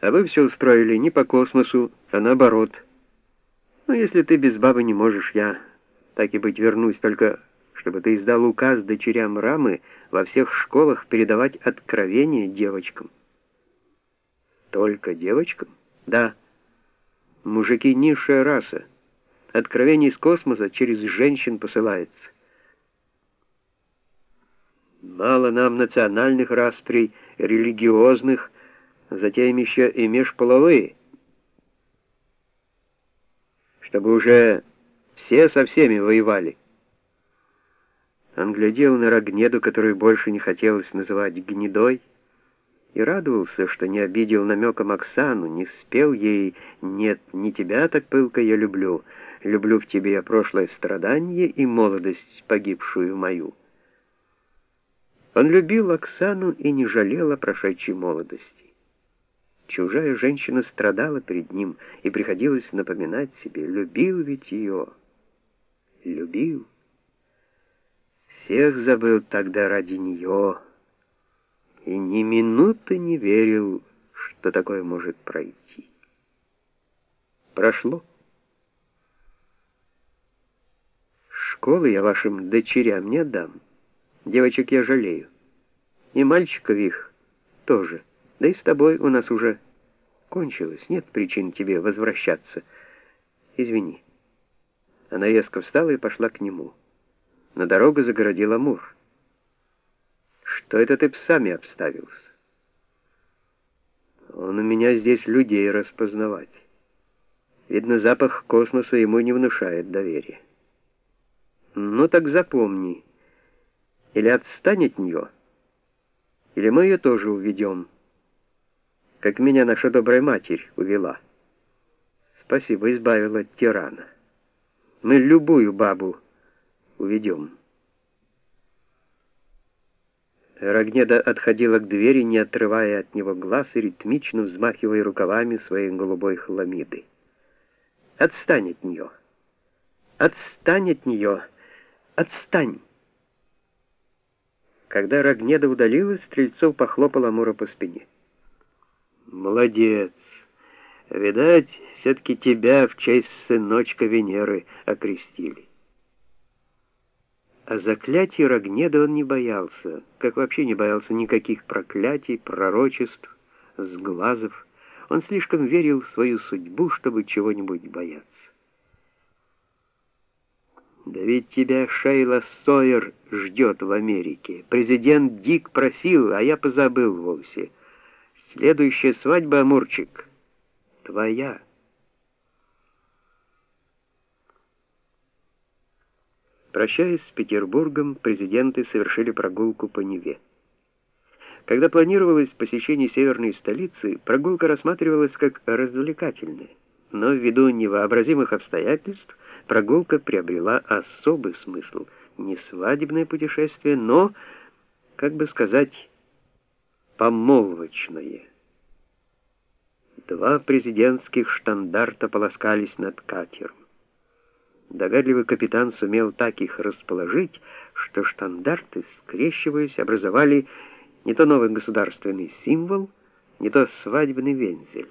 А вы все устроили не по космосу, а наоборот. Ну, если ты без бабы не можешь, я, так и быть, вернусь, только чтобы ты издал указ дочерям Рамы во всех школах передавать откровения девочкам. Только девочкам? Да. Мужики — низшая раса. Откровение из космоса через женщин посылается. Мало нам национальных расприй, религиозных, затем еще и межполовые. Чтобы уже все со всеми воевали. Он глядел на Рогнеду, которую больше не хотелось называть гнедой, и радовался, что не обидел намеком Оксану, не спел ей «Нет, не тебя так пылко я люблю, люблю в тебе прошлое страдание и молодость погибшую мою». Он любил Оксану и не жалел о прошедшей молодости. Чужая женщина страдала перед ним, и приходилось напоминать себе, любил ведь ее, любил. Всех забыл тогда ради нее, и ни минуты не верил, что такое может пройти. Прошло. Школы я вашим дочерям не отдам. Девочек я жалею. И мальчиков их тоже. Да и с тобой у нас уже кончилось. Нет причин тебе возвращаться. Извини. Она резко встала и пошла к нему. На дорогу загородил Амур. Что это ты псами обставился? Он у меня здесь людей распознавать. Видно, запах космоса ему не внушает доверия. Ну так запомни. Или отстань от нее, или мы ее тоже уведем, как меня наша добрая матерь увела. Спасибо, избавила от тирана. Мы любую бабу уведем. Рогнеда отходила к двери, не отрывая от него глаз и ритмично взмахивая рукавами своей голубой хламиды. Отстань от нее! Отстань от нее! Отстань! Когда Рогнеда удалилась, Стрельцов похлопал Амура по спине. «Молодец! Видать, все-таки тебя в честь сыночка Венеры окрестили». А заклятий Рогнеды он не боялся, как вообще не боялся никаких проклятий, пророчеств, сглазов. Он слишком верил в свою судьбу, чтобы чего-нибудь бояться. Да ведь тебя Шейла Сойер ждет в Америке. Президент Дик просил, а я позабыл вовсе. Следующая свадьба, Амурчик, твоя. Прощаясь с Петербургом, президенты совершили прогулку по Неве. Когда планировалось посещение северной столицы, прогулка рассматривалась как развлекательная, но ввиду невообразимых обстоятельств прогулка приобрела особый смысл. Не свадебное путешествие, но, как бы сказать, помолвочное. Два президентских штандарта полоскались над катером. Догадливый капитан сумел так их расположить, что штандарты, скрещиваясь, образовали не то новый государственный символ, не то свадебный вензель.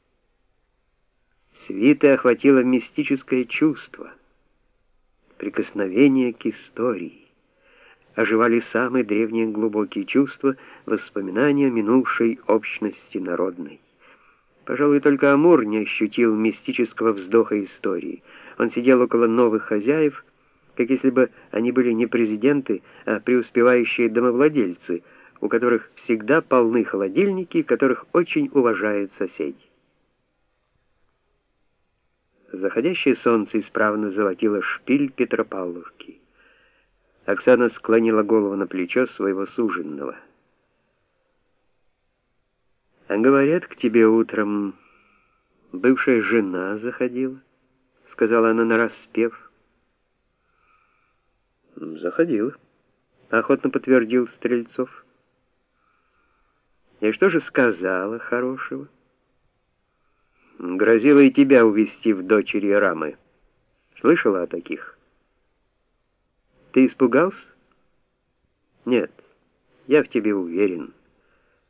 Свиты охватило мистическое чувство, прикосновение к истории. Оживали самые древние глубокие чувства, воспоминания минувшей общности народной. Пожалуй, только Амур не ощутил мистического вздоха истории. Он сидел около новых хозяев, как если бы они были не президенты, а преуспевающие домовладельцы, у которых всегда полны холодильники, которых очень уважают соседи. Заходящее солнце исправно золотило шпиль Петропавловки. Оксана склонила голову на плечо своего суженого. «А говорят, к тебе утром бывшая жена заходила», — сказала она нараспев. «Заходила», — охотно подтвердил Стрельцов. «И что же сказала хорошего?» «Грозила и тебя увести в дочери Рамы. Слышала о таких?» «Ты испугался?» «Нет, я в тебе уверен».